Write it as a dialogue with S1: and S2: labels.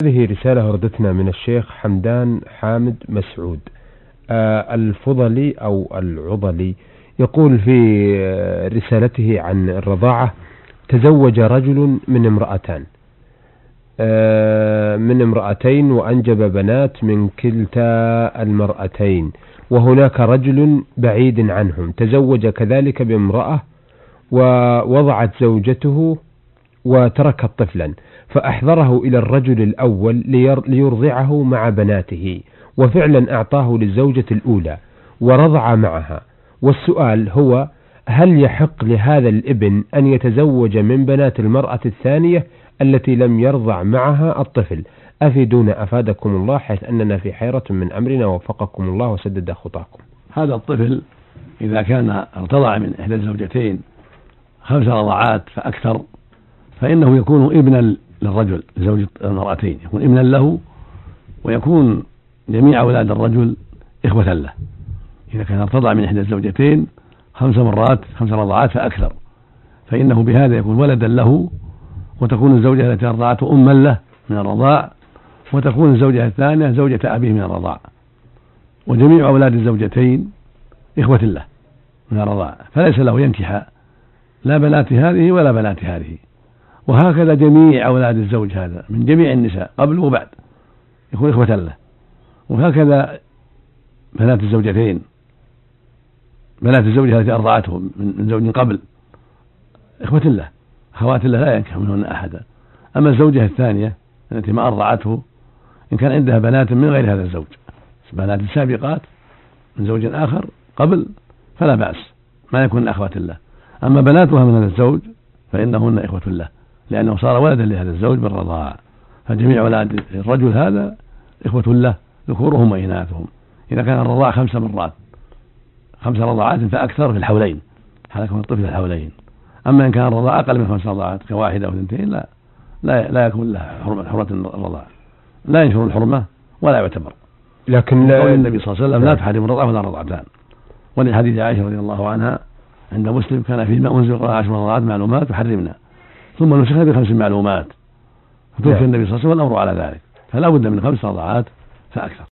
S1: هذه رسالة وردتنا من الشيخ حمدان حامد مسعود الفضلي أو العضلي. يقول في رسالته عن الرضاعة: تزوج رجل من امرأتين وأنجب بنات من كلتا المرأتين، وهناك رجل بعيد عنهم تزوج كذلك بامرأة ووضعت زوجته وتركت طفلا، فأحضره إلى الرجل الأول ليرضعه مع بناته، وفعلا أعطاه للزوجة الأولى ورضع معها. والسؤال هو: هل يحق لهذا الابن أن يتزوج من بنات المرأة الثانية التي لم يرضع معها الطفل؟ أفيدونا أفادكم الله، حيث أننا في حيرة من أمرنا، وفقكم الله وسدد خطاكم.
S2: هذا الطفل إذا كان ارتضع من إحدى الزوجتين 5 رضعات فأكثر فإنه يكون ابنا للرجل لزوج المرأتين، يكون ابنا له، ويكون جميع أولاد الرجل إخوة له. إذا كان ارتضع من إحدى الزوجتين 5 رضعات فأكثر فإنه بهذا يكون ولدا له، وتكون الزوجة التي أرضعته أما له من الرضاع، وتكون الزوجة الثانية زوجة أبيه من الرضاع، وجميع أولاد الزوجتين إخوة له من الرضاع، فليس له ينكح لا بنات هذه ولا بنات هذه. وهكذا جميع أولاد الزوج هذا من جميع النساء قبل وبعد يكون إخوة له. وهكذا بنات الزوجتين، بنات الزوجة التي أرضعته من زوج قبل إخوة له، أخوات له لا ينكح منهن أحدا. أما الزوجة الثانية التي ما أرضعته إن كان عندها بنات من غير هذا الزوج، بنات سابقات من زوج آخر قبل، فلا بأس، ما يكون أخوات له. أما بناتها من هذا الزوج فإنهن إخوة له، لأنه صار ولدا لهذا الزوج بالرضاعة. فجميع أولاد الرجل هذا إخوة له ذكورهم وإناثهم، إذا كان الرضاع 5 رضعات فأكثر في الحولين، حال كون الطفل الحولين. أما إن كان الرضاع أقل من 5 رضعات كواحدة أو 2 لا يكون لها حرمة الرضاع، لا ينشر الحرمة ولا يعتبر.
S1: لكن
S2: قول النبي صلى الله عليه وسلم: لا تحرم الرضاعة ولا رضعتان. ولحديث عائشة رضي الله عنها عند مسلم: كان فيما أنزل 10 رضعات معلومات وحرمنا، ثم نسخنا ب5 معلومات، فتوفي النبي صلى الله عليه وسلم والأمر على ذلك، فلا بد من 5 رضعات فأكثر.